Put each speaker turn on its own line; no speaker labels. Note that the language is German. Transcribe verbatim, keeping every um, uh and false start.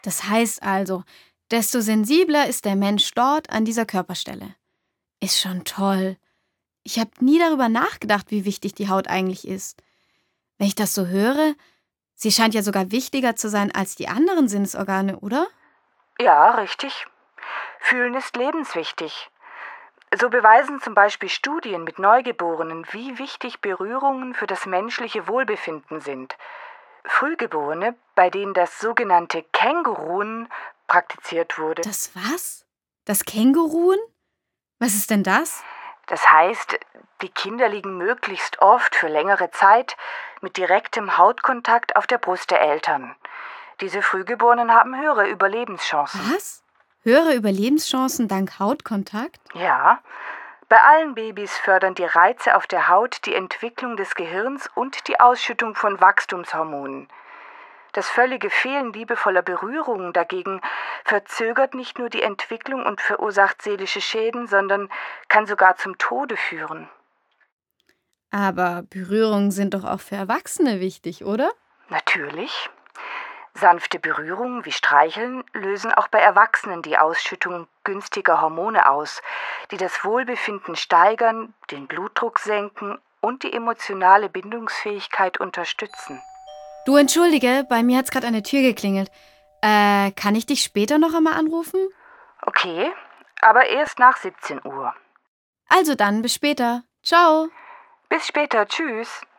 Das heißt also, desto sensibler ist der Mensch dort an dieser Körperstelle. Ist schon toll. Ich habe nie darüber nachgedacht, wie wichtig die Haut eigentlich ist. Wenn ich das so höre, sie scheint ja sogar wichtiger zu sein als die anderen Sinnesorgane, oder?
Ja, richtig. Fühlen ist lebenswichtig. So beweisen zum Beispiel Studien mit Neugeborenen, wie wichtig Berührungen für das menschliche Wohlbefinden sind. Frühgeborene, bei denen das sogenannte Känguruen praktiziert wurde.
Das was? Das Känguruen? Was ist denn das?
Das heißt, die Kinder liegen möglichst oft für längere Zeit mit direktem Hautkontakt auf der Brust der Eltern. Diese Frühgeborenen haben höhere Überlebenschancen.
Was? Höhere Überlebenschancen dank Hautkontakt?
Ja, bei allen Babys fördern die Reize auf der Haut die Entwicklung des Gehirns und die Ausschüttung von Wachstumshormonen. Das völlige Fehlen liebevoller Berührungen dagegen verzögert nicht nur die Entwicklung und verursacht seelische Schäden, sondern kann sogar zum Tode führen.
Aber Berührungen sind doch auch für Erwachsene wichtig, oder?
Natürlich. Sanfte Berührungen wie Streicheln lösen auch bei Erwachsenen die Ausschüttung günstiger Hormone aus, die das Wohlbefinden steigern, den Blutdruck senken und die emotionale Bindungsfähigkeit unterstützen.
Du, entschuldige, bei mir hat's gerade an der Tür geklingelt. Äh, kann ich dich später noch einmal anrufen?
Okay, aber erst nach siebzehn Uhr.
Also dann, bis später. Ciao.
Bis später, tschüss.